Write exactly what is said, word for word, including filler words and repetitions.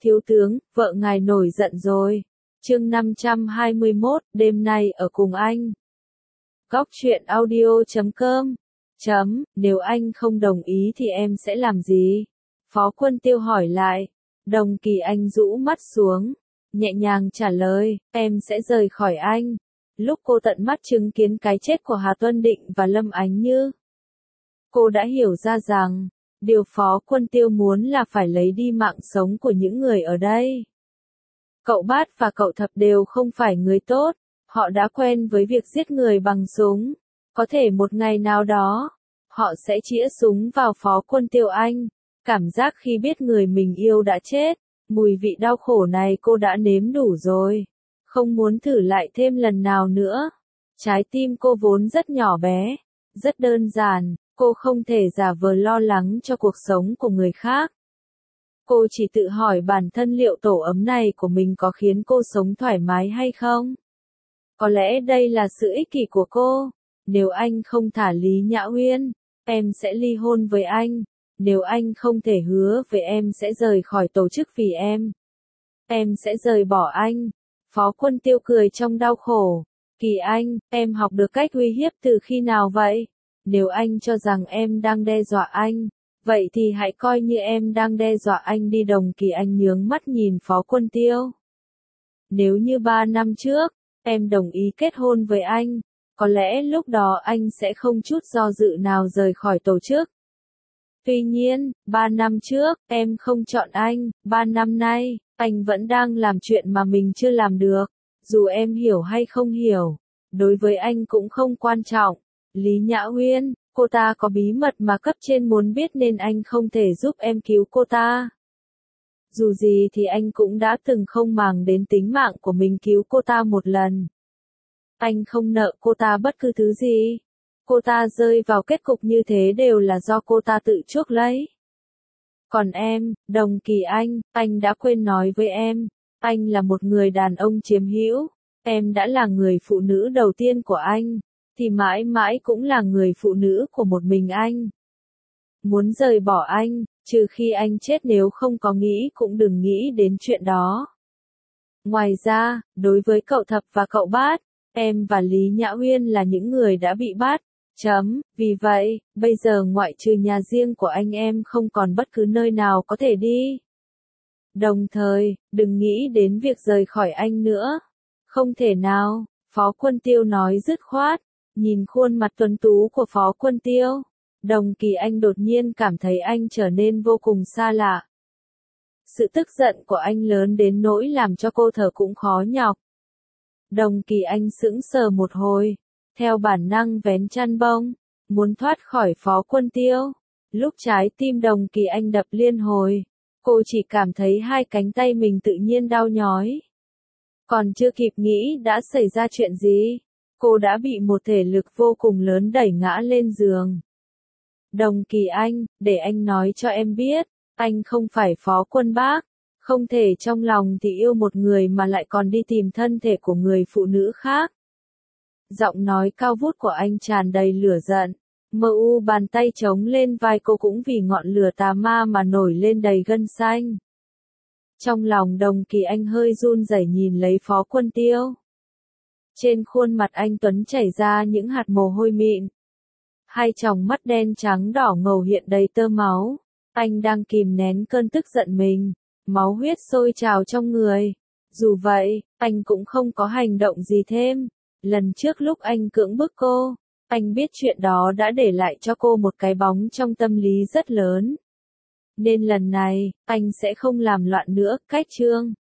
Thiếu tướng, vợ ngài nổi giận rồi. Chương năm trăm hai mươi mốt, đêm nay ở cùng anh. Góc truyện audio chấm com. Chấm, nếu anh không đồng ý thì em sẽ làm gì? Phó Quân Tiêu hỏi lại. Đồng Kỳ Anh rũ mắt xuống, nhẹ nhàng trả lời, em sẽ rời khỏi anh. Lúc cô tận mắt chứng kiến cái chết của Hà Tuân Định và Lâm Ánh Như, cô đã hiểu ra rằng, điều Phó Quân Tiêu muốn là phải lấy đi mạng sống của những người ở đây. Cậu Bát và cậu Thập đều không phải người tốt, họ đã quen với việc giết người bằng súng. Có thể một ngày nào đó, họ sẽ chĩa súng vào Phó Quân Tiêu anh. Cảm giác khi biết người mình yêu đã chết, mùi vị đau khổ này cô đã nếm đủ rồi. Không muốn thử lại thêm lần nào nữa. Trái tim cô vốn rất nhỏ bé, rất đơn giản, cô không thể giả vờ lo lắng cho cuộc sống của người khác. Cô chỉ tự hỏi bản thân liệu tổ ấm này của mình có khiến cô sống thoải mái hay không? Có lẽ đây là sự ích kỷ của cô. Nếu anh không thả Lý Nhã Uyên, em sẽ ly hôn với anh. Nếu anh không thể hứa với em sẽ rời khỏi tổ chức vì em, em sẽ rời bỏ anh. Phó Quân Tiêu cười trong đau khổ. Kỳ Anh, em học được cách uy hiếp từ khi nào vậy? Nếu anh cho rằng em đang đe dọa anh, vậy thì hãy coi như em đang đe dọa anh đi. Đồng Kỳ Anh nhướng mắt nhìn Phó Quân Tiêu. Nếu như ba năm trước, em đồng ý kết hôn với anh, có lẽ lúc đó anh sẽ không chút do dự nào rời khỏi tổ chức. Tuy nhiên, ba năm trước, em không chọn anh, ba năm nay, anh vẫn đang làm chuyện mà mình chưa làm được. Dù em hiểu hay không hiểu, đối với anh cũng không quan trọng. Lý Nhã Uyên, cô ta có bí mật mà cấp trên muốn biết nên anh không thể giúp em cứu cô ta. Dù gì thì anh cũng đã từng không màng đến tính mạng của mình cứu cô ta một lần. Anh không nợ cô ta bất cứ thứ gì. Cô ta rơi vào kết cục như thế đều là do cô ta tự chuốc lấy. Còn em, Đồng Kỳ Anh, anh đã quên nói với em, anh là một người đàn ông chiếm hữu, em đã là người phụ nữ đầu tiên của anh, thì mãi mãi cũng là người phụ nữ của một mình anh. Muốn rời bỏ anh, trừ khi anh chết, nếu không có nghĩ cũng đừng nghĩ đến chuyện đó. Ngoài ra, đối với cậu Thập và cậu Bát, em và Lý Nhã Uyên là những người đã bị bắt. Chấm, vì vậy, bây giờ ngoại trừ nhà riêng của anh em không còn bất cứ nơi nào có thể đi. Đồng thời, đừng nghĩ đến việc rời khỏi anh nữa. Không thể nào, Phó Quân Tiêu nói dứt khoát. Nhìn khuôn mặt tuấn tú của Phó Quân Tiêu, Đồng Kỳ Anh đột nhiên cảm thấy anh trở nên vô cùng xa lạ. Sự tức giận của anh lớn đến nỗi làm cho cô thở cũng khó nhọc. Đồng Kỳ Anh sững sờ một hồi, theo bản năng vén chăn bông, muốn thoát khỏi Phó Quân Tiêu. Lúc trái tim Đồng Kỳ Anh đập liên hồi, cô chỉ cảm thấy hai cánh tay mình tự nhiên đau nhói. Còn chưa kịp nghĩ đã xảy ra chuyện gì, cô đã bị một thể lực vô cùng lớn đẩy ngã lên giường. Đồng Kỳ Anh, để anh nói cho em biết, anh không phải Phó Quân Bác, không thể trong lòng thì yêu một người mà lại còn đi tìm thân thể của người phụ nữ khác. Giọng nói cao vút của anh tràn đầy lửa giận, mờ u bàn tay chống lên vai cô cũng vì ngọn lửa tà ma mà nổi lên đầy gân xanh. Trong lòng Đồng Kỳ Anh hơi run rẩy nhìn lấy Phó Quân Tiêu. Trên khuôn mặt anh tuấn chảy ra những hạt mồ hôi mịn. Hai tròng mắt đen trắng đỏ ngầu hiện đầy tơ máu. Anh đang kìm nén cơn tức giận mình. Máu huyết sôi trào trong người. Dù vậy, anh cũng không có hành động gì thêm. Lần trước lúc anh cưỡng bức cô, anh biết chuyện đó đã để lại cho cô một cái bóng trong tâm lý rất lớn. Nên lần này, anh sẽ không làm loạn nữa. Cách chương